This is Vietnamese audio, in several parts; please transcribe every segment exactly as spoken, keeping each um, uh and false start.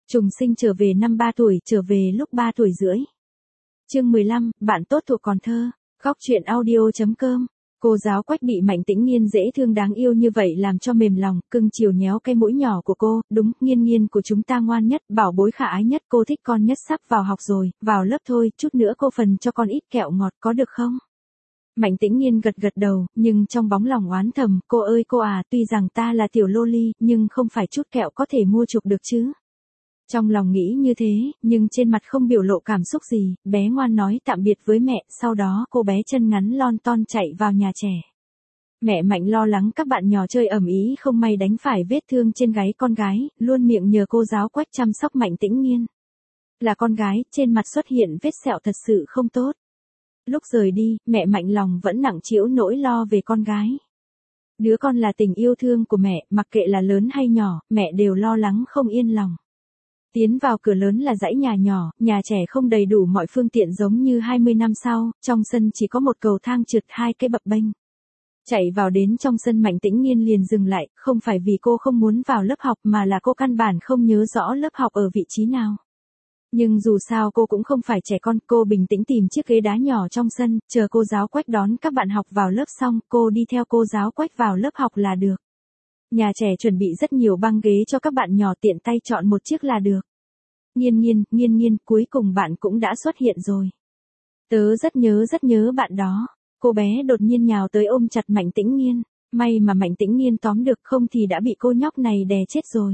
Trùng sinh trở về năm ba tuổi, trở về lúc ba tuổi rưỡi. Chương mười lăm, bạn tốt thuộc còn thơ. Góc truyện audio chấm com. Cô giáo Quách bị Mạnh Tĩnh Nghiên dễ thương đáng yêu như vậy làm cho mềm lòng, cưng chiều nhéo cái mũi nhỏ của cô, đúng, Nghiên Nghiên của chúng ta ngoan nhất, bảo bối khả ái nhất, cô thích con nhất, sắp vào học rồi, vào lớp thôi, chút nữa cô phần cho con ít kẹo ngọt có được không? Mạnh Tĩnh Nghiên gật gật đầu, nhưng trong bóng lòng oán thầm, cô ơi cô à, tuy rằng ta là tiểu loli, nhưng không phải chút kẹo có thể mua chuộc được chứ. Trong lòng nghĩ như thế, nhưng trên mặt không biểu lộ cảm xúc gì, bé ngoan nói tạm biệt với mẹ, sau đó cô bé chân ngắn lon ton chạy vào nhà trẻ. Mẹ Mạnh lo lắng các bạn nhỏ chơi ầm ĩ không may đánh phải vết thương trên gáy con gái, luôn miệng nhờ cô giáo Quách chăm sóc Mạnh Tĩnh Nghiên. Là con gái, trên mặt xuất hiện vết sẹo thật sự không tốt. Lúc rời đi, mẹ Mạnh lòng vẫn nặng trĩu nỗi lo về con gái. Đứa con là tình yêu thương của mẹ, mặc kệ là lớn hay nhỏ, mẹ đều lo lắng không yên lòng. Tiến vào cửa lớn là dãy nhà nhỏ, nhà trẻ không đầy đủ mọi phương tiện giống như hai mươi năm sau, trong sân chỉ có một cầu thang trượt hai cái bập bênh. Chạy vào đến trong sân Mạnh Tĩnh Nghiên liền dừng lại, không phải vì cô không muốn vào lớp học mà là cô căn bản không nhớ rõ lớp học ở vị trí nào. Nhưng dù sao cô cũng không phải trẻ con, cô bình tĩnh tìm chiếc ghế đá nhỏ trong sân, chờ cô giáo Quách đón các bạn học vào lớp xong, cô đi theo cô giáo Quách vào lớp học là được. Nhà trẻ chuẩn bị rất nhiều băng ghế cho các bạn nhỏ tiện tay chọn một chiếc là được. Nghiên Nghiên, Nghiên Nghiên, cuối cùng bạn cũng đã xuất hiện rồi. Tớ rất nhớ rất nhớ bạn đó. Cô bé đột nhiên nhào tới ôm chặt Mạnh Tĩnh Nghiên. May mà Mạnh Tĩnh Nghiên tóm được, không thì đã bị cô nhóc này đè chết rồi.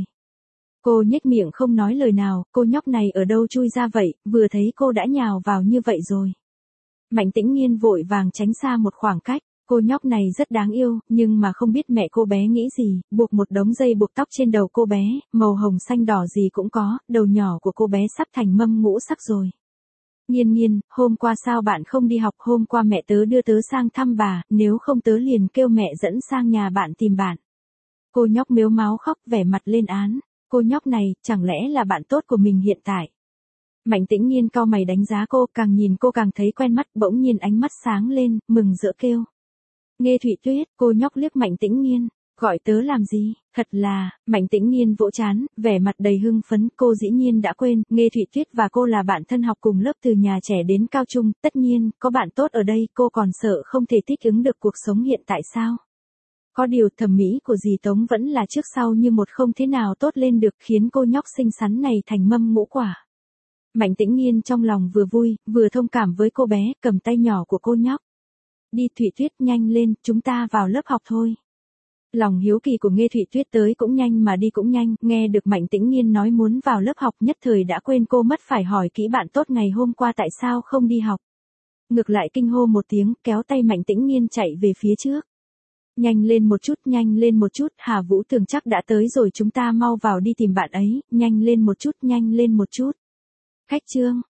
Cô nhếch miệng không nói lời nào, cô nhóc này ở đâu chui ra vậy, vừa thấy cô đã nhào vào như vậy rồi. Mạnh Tĩnh Nghiên vội vàng tránh xa một khoảng cách. Cô nhóc này rất đáng yêu, nhưng mà không biết mẹ cô bé nghĩ gì, buộc một đống dây buộc tóc trên đầu cô bé, màu hồng xanh đỏ gì cũng có, đầu nhỏ của cô bé sắp thành mâm ngũ sắc rồi. Nghiên Nghiên, hôm qua sao bạn không đi học, hôm qua mẹ tớ đưa tớ sang thăm bà, nếu không tớ liền kêu mẹ dẫn sang nhà bạn tìm bạn. Cô nhóc mếu máo khóc vẻ mặt lên án, cô nhóc này, chẳng lẽ là bạn tốt của mình hiện tại. Mạnh Tĩnh Nghiên cau mày đánh giá cô, càng nhìn cô càng thấy quen mắt, bỗng nhiên ánh mắt sáng lên, mừng rỡ kêu. Nghe Thụy Tuyết, cô nhóc liếc Mạnh Tĩnh Nghiên, gọi tớ làm gì, thật là, Mạnh Tĩnh Nghiên vỗ trán, vẻ mặt đầy hưng phấn, cô dĩ nhiên đã quên, Nghe Thụy Tuyết và cô là bạn thân học cùng lớp từ nhà trẻ đến cao trung, tất nhiên, có bạn tốt ở đây, cô còn sợ không thể thích ứng được cuộc sống hiện tại sao. Có điều thẩm mỹ của dì Tống vẫn là trước sau như một, không thế nào tốt lên được, khiến cô nhóc xinh xắn này thành mâm ngũ quả. Mạnh Tĩnh Nghiên trong lòng vừa vui, vừa thông cảm với cô bé, cầm tay nhỏ của cô nhóc. Đi Thụy Tuyết, nhanh lên, chúng ta vào lớp học thôi. Lòng hiếu kỳ của Nghe Thụy Tuyết tới cũng nhanh mà đi cũng nhanh, nghe được Mạnh Tĩnh Nghiên nói muốn vào lớp học, nhất thời đã quên cô mất phải hỏi kỹ bạn tốt ngày hôm qua tại sao không đi học. Ngược lại kinh hô một tiếng, kéo tay Mạnh Tĩnh Nghiên chạy về phía trước. Nhanh lên một chút, nhanh lên một chút, Hà Vũ Tường chắc đã tới rồi, chúng ta mau vào đi tìm bạn ấy, nhanh lên một chút, nhanh lên một chút. Khách trương,